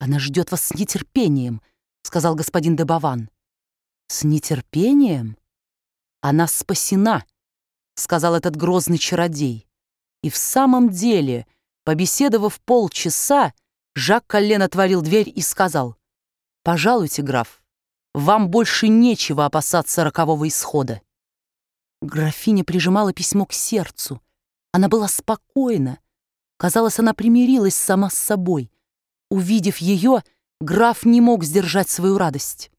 «Она ждет вас с нетерпением», — сказал господин де Баван. «С нетерпением? Она спасена», — сказал этот грозный чародей. И в самом деле, побеседовав полчаса, Жак Коллен отворил дверь и сказал: «Пожалуйте, граф, вам больше нечего опасаться рокового исхода». Графиня прижимала письмо к сердцу. Она была спокойна. Казалось, она примирилась сама с собой. Увидев ее, граф не мог сдержать свою радость.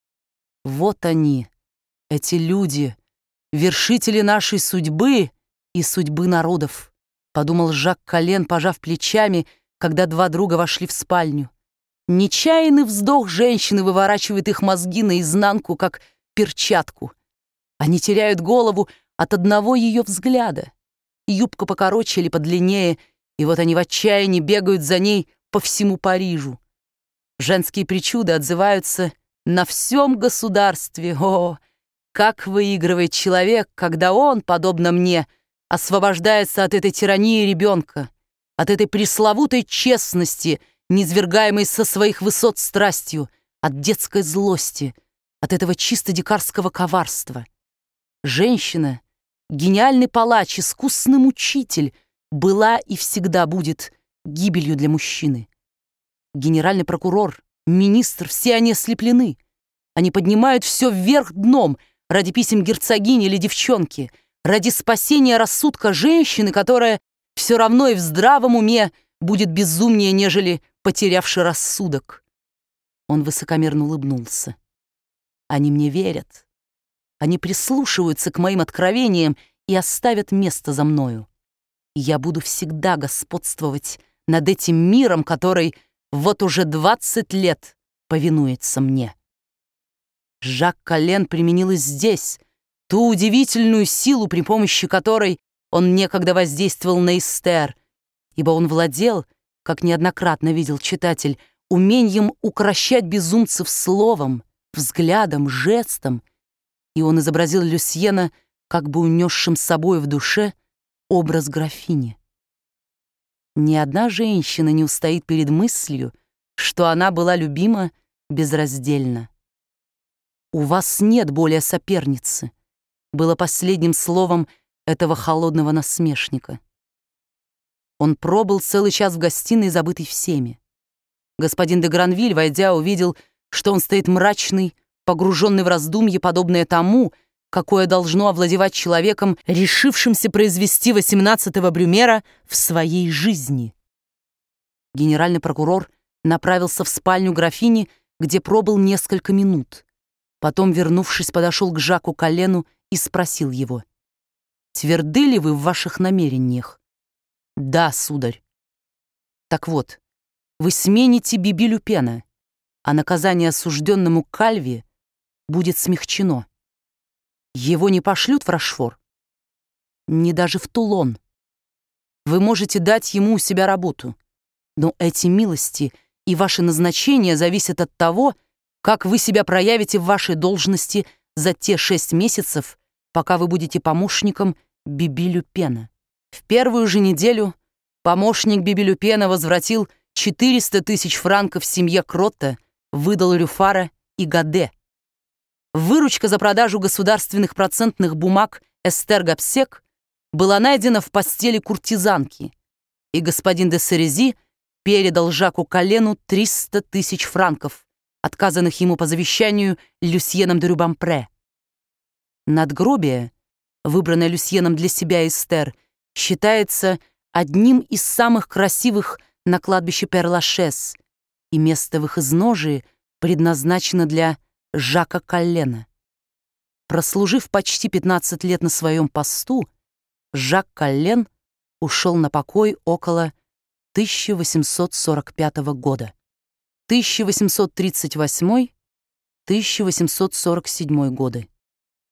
«Вот они, эти люди, вершители нашей судьбы и судьбы народов», подумал Жак Коллен, пожав плечами, когда два друга вошли в спальню. Нечаянный вздох женщины выворачивает их мозги наизнанку, как перчатку. Они теряют голову от одного ее взгляда. Юбка покороче или подлиннее, и вот они в отчаянии бегают за ней по всему Парижу. Женские причуды отзываются на всем государстве. О, как выигрывает человек, когда он, подобно мне, освобождается от этой тирании ребенка, от этой пресловутой честности, низвергаемой со своих высот страстью, от детской злости, от этого чисто дикарского коварства. Женщина, гениальный палач, искусный мучитель, была и всегда будет гибелью для мужчины. Генеральный прокурор, министр, все они ослеплены. Они поднимают все вверх дном ради писем герцогини или девчонки, ради спасения рассудка женщины, которая все равно и в здравом уме будет безумнее, нежели потерявший рассудок. Он высокомерно улыбнулся. Они мне верят. Они прислушиваются к моим откровениям и оставят место за мною. И я буду всегда господствовать над этим миром, который вот уже 20 лет повинуется мне. Жак Коллен применил и здесь ту удивительную силу, при помощи которой он некогда воздействовал на Эстер, ибо он владел, как неоднократно видел читатель, умением укрощать безумцев словом, взглядом, жестом, и он изобразил Люсьена как бы унесшим с собой в душе образ графини. Ни одна женщина не устоит перед мыслью, что она была любима безраздельно. «У вас нет более соперницы», было последним словом этого холодного насмешника. Он пробыл целый час в гостиной, забытый всеми. Господин де Гранвиль, войдя, увидел, что он стоит мрачный, погруженный в раздумье, подобное тому, какое должно овладевать человеком, решившимся произвести 18-го Брюмера в своей жизни. Генеральный прокурор направился в спальню графини, где пробыл несколько минут. Потом, вернувшись, подошел к Жаку Коллену и спросил его: «Тверды ли вы в ваших намерениях?» «Да, сударь». «Так вот, вы смените Биби Люпена, а наказание осужденному Кальви будет смягчено. Его не пошлют в Рошфор, не даже в Тулон. Вы можете дать ему у себя работу, но эти милости и ваши назначения зависят от того, как вы себя проявите в вашей должности за те 6 месяцев, пока вы будете помощником Биби Люпена». В первую же неделю помощник Биби Люпена возвратил 400 тысяч франков семье Кротта, выдал Рюфара и Гаде. Выручка за продажу государственных процентных бумаг Эстер Гобсек была найдена в постели куртизанки, и господин де Серези передал Жаку Коллену 300 тысяч франков, отказанных ему по завещанию Люсьеном де Рюбампре. Надгробие, выбранное Люсьеном для себя Эстер, считается одним из самых красивых на кладбище Пер-Лашез, и место в их изножии предназначено для Жака Коллена. Прослужив почти 15 лет на своем посту, Жак Коллен ушел на покой около 1845 года. 1838-1847 годы.